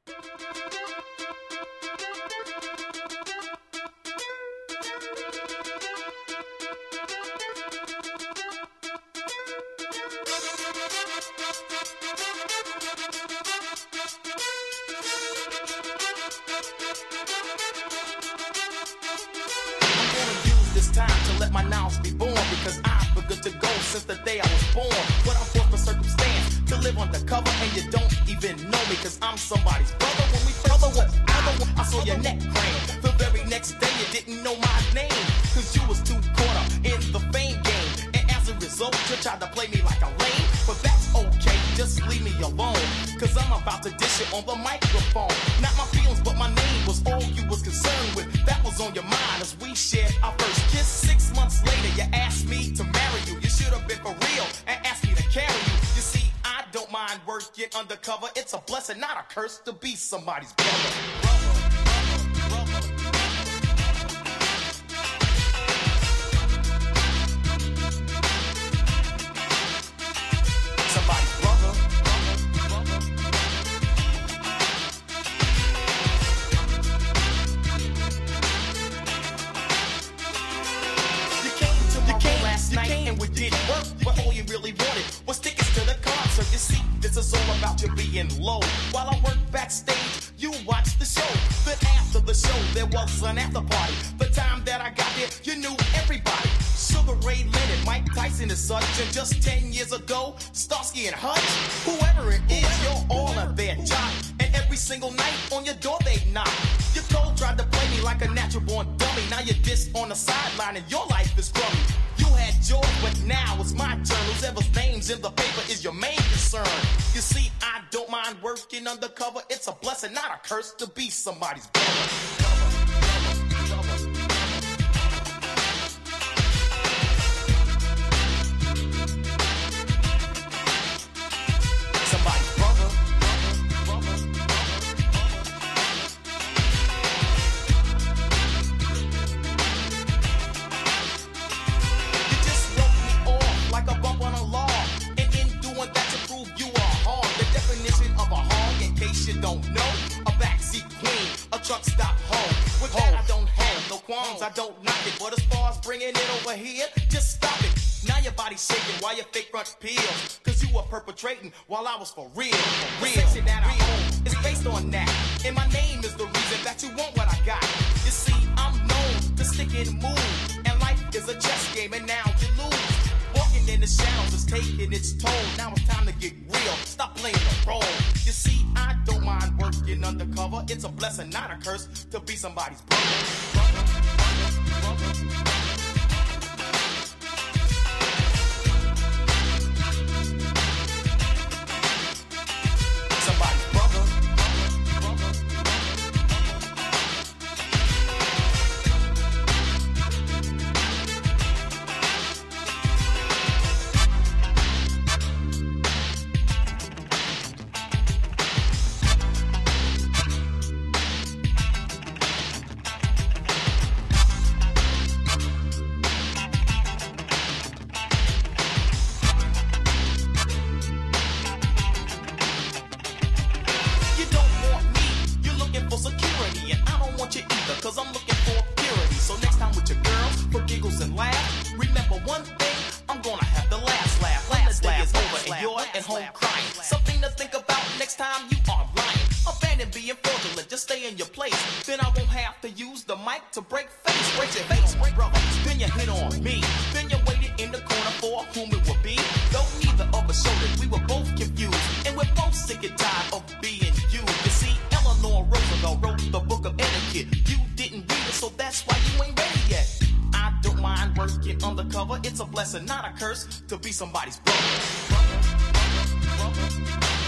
Undercover, it's a blessing, not a curse, to be somebody's brother. Low. While I work backstage, you watch the show. Then after the show, there was an after party. The time that I got there, you knew everybody. Sugar Ray Leonard, Mike Tyson and such. And just 10 years ago, Starsky and Hutch. Whoever it is, you're all of their job. And every single night on your door they knock. Your code tried to play me like a natural born dummy. Now you're dissed on the sideline and your life is crummy. You had yours, but now it's my turn. Whoever's name's in the paper is your main concern. You see, I don't mind working undercover. It's a blessing, not a curse, to be somebody's brother. I don't knock it, but as far as bringing it over here, just stop it. Now your body's shaking while your fake front peels. Cause you were perpetrating while I was for real. The section that I own is based on that. And my name is the reason that you want what I got. You see, I'm known to stick and move. And life is a chess game and now you lose. Walking in the shadows is taking its toll. Now it's time to get real. Stop playing the role. You see, I don't mind working undercover. It's a blessing, not a curse, to be somebody's brother. To break face, break your face, brother. Then you hit on me. Then you waited in the corner for whom it would be. Though neither of us showed it, we were both confused. And we're both sick and tired of being you. You see, Eleanor Roosevelt wrote the book of etiquette. You didn't read it, so that's why you ain't ready yet. I don't mind working undercover. It's a blessing, not a curse, to be somebody's brother.